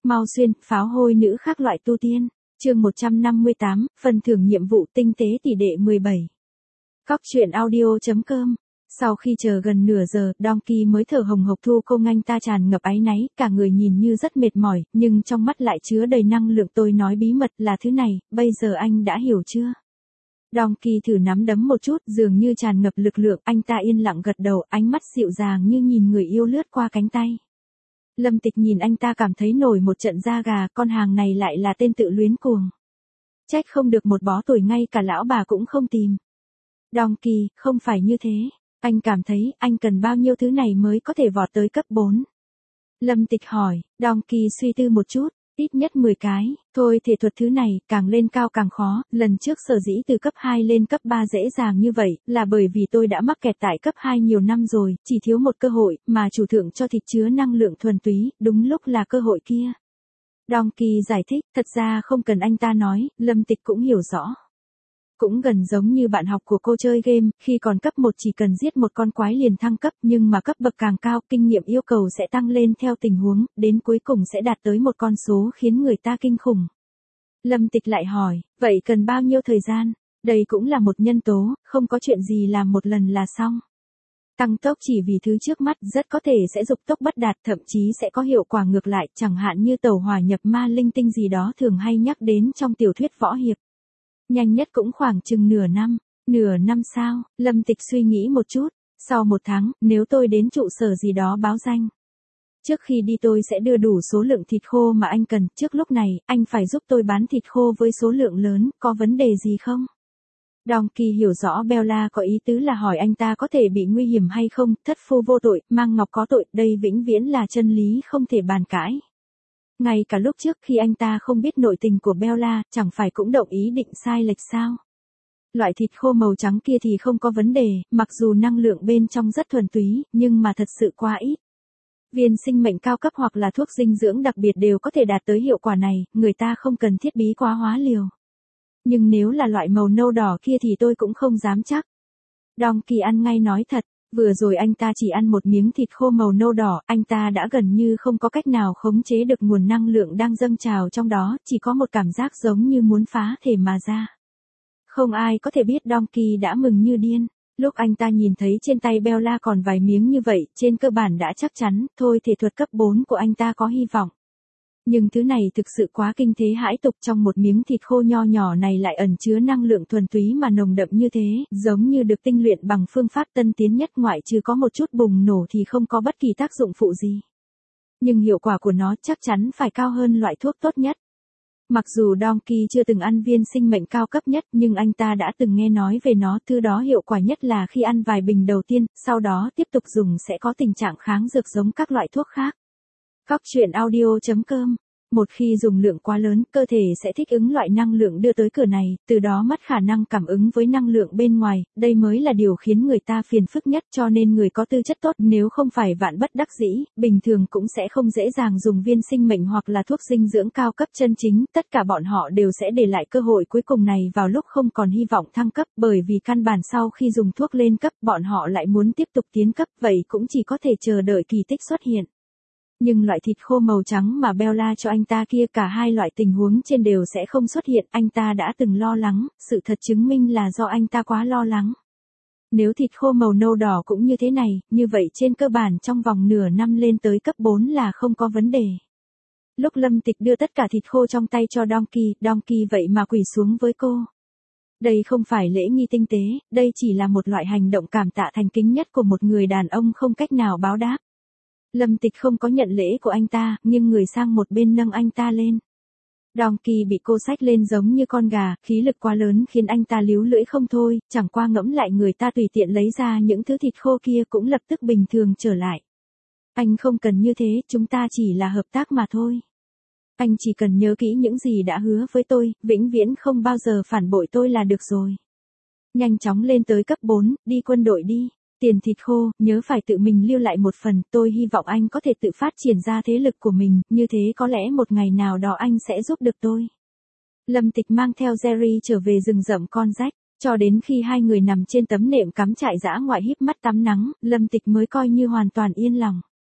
Mau xuyên, pháo hôi nữ khác loại tu tiên. Chương 158, phần thưởng nhiệm vụ tinh tế tỷ đệ 17. Cóc truyện audio.com. Sau khi chờ gần nửa giờ, Donkey mới thở hồng hộc thu cô anh ta tràn ngập áy náy, cả người nhìn như rất mệt mỏi, nhưng trong mắt lại chứa đầy năng lượng. Tôi nói bí mật là thứ này, bây giờ anh đã hiểu chưa? Donkey thử nắm đấm một chút, dường như tràn ngập lực lượng, anh ta yên lặng gật đầu, ánh mắt dịu dàng như nhìn người yêu lướt qua cánh tay. Lâm Tịch nhìn anh ta cảm thấy nổi một trận da gà, con hàng này lại là tên tự luyến cuồng. Trách không được một bó tuổi ngay cả lão bà cũng không tìm. Donkey, không phải như thế. Anh cảm thấy anh cần bao nhiêu thứ này mới có thể vọt tới cấp 4. Lâm Tịch hỏi, Donkey suy tư một chút, ít nhất 10 cái, thôi thể thuật thứ này, càng lên cao càng khó, lần trước sở dĩ từ cấp 2 lên cấp 3 dễ dàng như vậy, là bởi vì tôi đã mắc kẹt tại cấp 2 nhiều năm rồi, chỉ thiếu một cơ hội, mà chủ thượng cho thịt chứa năng lượng thuần túy, đúng lúc là cơ hội kia. Donkey giải thích, thật ra không cần anh ta nói, Lâm Tịch cũng hiểu rõ. Cũng gần giống như bạn học của cô chơi game, khi còn cấp 1 chỉ cần giết một con quái liền thăng cấp, nhưng mà cấp bậc càng cao, kinh nghiệm yêu cầu sẽ tăng lên theo tình huống, đến cuối cùng sẽ đạt tới một con số khiến người ta kinh khủng. Lâm Tịch lại hỏi, vậy cần bao nhiêu thời gian? Đây cũng là một nhân tố, không có chuyện gì làm một lần là xong. Tăng tốc chỉ vì thứ trước mắt rất có thể sẽ dục tốc bất đạt, thậm chí sẽ có hiệu quả ngược lại, chẳng hạn như tẩu hỏa nhập ma linh tinh gì đó thường hay nhắc đến trong tiểu thuyết võ hiệp. Nhanh nhất cũng khoảng chừng nửa năm. Nửa năm sao? Lâm Tịch suy nghĩ một chút. Sau 1 tháng, nếu tôi đến trụ sở gì đó báo danh. Trước khi đi tôi sẽ đưa đủ số lượng thịt khô mà anh cần. Trước lúc này, anh phải giúp tôi bán thịt khô với số lượng lớn, có vấn đề gì không? Donkey hiểu rõ Bella có ý tứ là hỏi anh ta có thể bị nguy hiểm hay không, thất phu vô tội, mang ngọc có tội, đây vĩnh viễn là chân lý không thể bàn cãi. Ngay cả lúc trước khi anh ta không biết nội tình của Bella, chẳng phải cũng động ý định sai lệch sao? Loại thịt khô màu trắng kia thì không có vấn đề, mặc dù năng lượng bên trong rất thuần túy, nhưng mà thật sự quá ít. Viên sinh mệnh cao cấp hoặc là thuốc dinh dưỡng đặc biệt đều có thể đạt tới hiệu quả này, người ta không cần thiết bí quá hóa liều. Nhưng nếu là loại màu nâu đỏ kia thì tôi cũng không dám chắc. Donkey ăn ngay nói thật. Vừa rồi anh ta chỉ ăn một miếng thịt khô màu nâu đỏ, anh ta đã gần như không có cách nào khống chế được nguồn năng lượng đang dâng trào trong đó, chỉ có một cảm giác giống như muốn phá thể mà ra. Không ai có thể biết Donkey đã mừng như điên. Lúc anh ta nhìn thấy trên tay Bella còn vài miếng như vậy, trên cơ bản đã chắc chắn, thôi thể thuật cấp 4 của anh ta có hy vọng. Nhưng thứ này thực sự quá kinh thế hãi tục, trong một miếng thịt khô nho nhỏ này lại ẩn chứa năng lượng thuần túy mà nồng đậm như thế, giống như được tinh luyện bằng phương pháp tân tiến nhất, ngoại trừ có một chút bùng nổ thì không có bất kỳ tác dụng phụ gì. Nhưng hiệu quả của nó chắc chắn phải cao hơn loại thuốc tốt nhất. Mặc dù Donkey chưa từng ăn viên sinh mệnh cao cấp nhất, nhưng anh ta đã từng nghe nói về nó, thứ đó hiệu quả nhất là khi ăn vài bình đầu tiên, sau đó tiếp tục dùng sẽ có tình trạng kháng dược giống các loại thuốc khác. Cóc truyện audio.com. Một khi dùng lượng quá lớn, cơ thể sẽ thích ứng loại năng lượng đưa tới cửa này, từ đó mất khả năng cảm ứng với năng lượng bên ngoài, đây mới là điều khiến người ta phiền phức nhất, cho nên người có tư chất tốt nếu không phải vạn bất đắc dĩ, bình thường cũng sẽ không dễ dàng dùng viên sinh mệnh hoặc là thuốc dinh dưỡng cao cấp chân chính, tất cả bọn họ đều sẽ để lại cơ hội cuối cùng này vào lúc không còn hy vọng thăng cấp, bởi vì căn bản sau khi dùng thuốc lên cấp, bọn họ lại muốn tiếp tục tiến cấp, vậy cũng chỉ có thể chờ đợi kỳ tích xuất hiện. Nhưng loại thịt khô màu trắng mà Bella cho anh ta kia, cả hai loại tình huống trên đều sẽ không xuất hiện, anh ta đã từng lo lắng, sự thật chứng minh là do anh ta quá lo lắng. Nếu thịt khô màu nâu đỏ cũng như thế này, như vậy trên cơ bản trong vòng nửa năm lên tới cấp 4 là không có vấn đề. Lúc Lâm Tịch đưa tất cả thịt khô trong tay cho Donkey vậy mà quỳ xuống với cô. Đây không phải lễ nghi tinh tế, đây chỉ là một loại hành động cảm tạ thành kính nhất của một người đàn ông không cách nào báo đáp. Lâm Tịch không có nhận lễ của anh ta, nhưng người sang một bên nâng anh ta lên. Donkey bị cô xách lên giống như con gà, khí lực quá lớn khiến anh ta líu lưỡi không thôi, chẳng qua ngẫm lại người ta tùy tiện lấy ra những thứ thịt khô kia cũng lập tức bình thường trở lại. Anh không cần như thế, chúng ta chỉ là hợp tác mà thôi. Anh chỉ cần nhớ kỹ những gì đã hứa với tôi, vĩnh viễn không bao giờ phản bội tôi là được rồi. Nhanh chóng lên tới cấp 4, đi quân đội đi. Tiền thịt khô, nhớ phải tự mình lưu lại một phần, tôi hy vọng anh có thể tự phát triển ra thế lực của mình, như thế có lẽ một ngày nào đó anh sẽ giúp được tôi. Lâm Tịch mang theo Jerry trở về rừng rậm con rách, cho đến khi hai người nằm trên tấm nệm cắm trại dã ngoại híp mắt tắm nắng, Lâm Tịch mới coi như hoàn toàn yên lòng.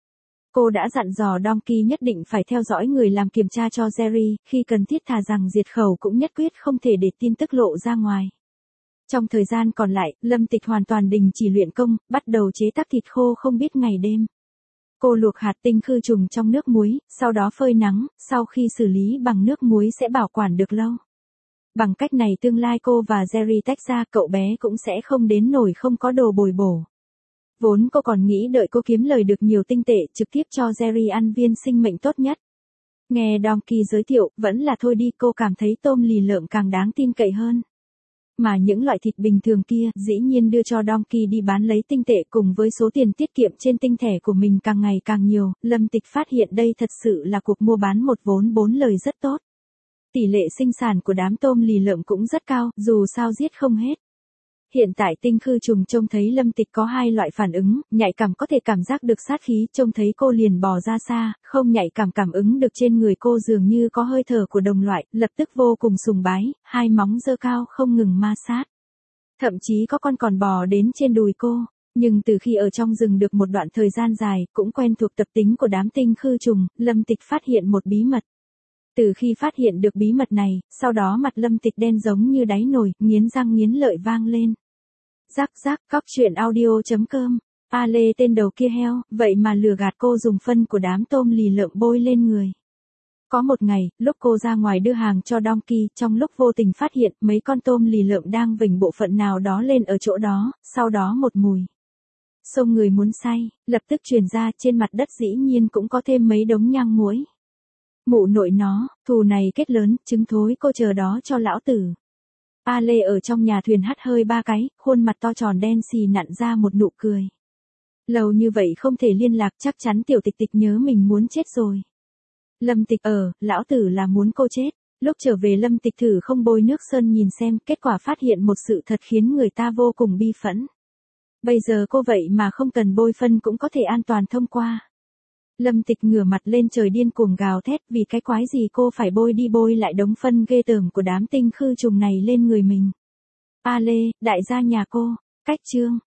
Cô đã dặn dò Donkey nhất định phải theo dõi người làm kiểm tra cho Jerry, khi cần thiết thà rằng diệt khẩu cũng nhất quyết không thể để tin tức lộ ra ngoài. Trong thời gian còn lại, Lâm Tịch hoàn toàn đình chỉ luyện công, bắt đầu chế tác thịt khô không biết ngày đêm. Cô luộc hạt tinh khư trùng trong nước muối, sau đó phơi nắng, sau khi xử lý bằng nước muối sẽ bảo quản được lâu. Bằng cách này tương lai cô và Jerry tách ra, cậu bé cũng sẽ không đến nổi không có đồ bồi bổ. Vốn cô còn nghĩ đợi cô kiếm lời được nhiều tinh tệ trực tiếp cho Jerry ăn viên sinh mệnh tốt nhất. Nghe Donkey giới thiệu, vẫn là thôi đi, cô cảm thấy tôm lì lợm càng đáng tin cậy hơn. Mà những loại thịt bình thường kia, dĩ nhiên đưa cho Donkey đi bán lấy tinh tệ cùng với số tiền tiết kiệm trên tinh thẻ của mình càng ngày càng nhiều, Lâm Tịch phát hiện đây thật sự là cuộc mua bán một vốn bốn lời rất tốt. Tỷ lệ sinh sản của đám tôm lì lợm cũng rất cao, dù sao giết không hết. Hiện tại tinh khư trùng trông thấy Lâm Tịch có hai loại phản ứng, nhạy cảm có thể cảm giác được sát khí, trông thấy cô liền bò ra xa, không nhạy cảm cảm ứng được trên người cô dường như có hơi thở của đồng loại, lập tức vô cùng sùng bái, hai móng giơ cao không ngừng ma sát. Thậm chí có con còn bò đến trên đùi cô, nhưng từ khi ở trong rừng được một đoạn thời gian dài, cũng quen thuộc tập tính của đám tinh khư trùng, Lâm Tịch phát hiện một bí mật. Từ khi phát hiện được bí mật này, sau đó mặt Lâm Tịch đen giống như đáy nồi, nghiến răng nghiến lợi vang lên. Rắc rắc, cóc truyện audio.com. A Lê tên đầu kia heo, vậy mà lừa gạt cô dùng phân của đám tôm lì lợm bôi lên người. Có một ngày, lúc cô ra ngoài đưa hàng cho Donkey, trong lúc vô tình phát hiện mấy con tôm lì lợm đang vểnh bộ phận nào đó lên ở chỗ đó, sau đó một mùi xông người muốn say, lập tức truyền ra, trên mặt đất dĩ nhiên cũng có thêm mấy đống nhang muối. Mụ nội nó, thù này kết lớn, trứng thối, cô chờ đó cho lão tử. A Lê ở trong nhà thuyền hắt hơi ba cái, khuôn mặt to tròn đen xì nặn ra một nụ cười. Lâu như vậy không thể liên lạc, chắc chắn tiểu tịch tịch nhớ mình muốn chết rồi. Lâm Tịch lão tử là muốn cô chết. Lúc trở về Lâm Tịch thử không bôi nước sơn nhìn xem, kết quả phát hiện một sự thật khiến người ta vô cùng bi phẫn. Bây giờ cô vậy mà không cần bôi phân cũng có thể an toàn thông qua. Lâm Tịch ngửa mặt lên trời điên cuồng gào thét, vì cái quái gì cô phải bôi đi bôi lại đống phân ghê tởm của đám tinh khư trùng này lên người mình. A Lê, đại gia nhà cô, cách chương.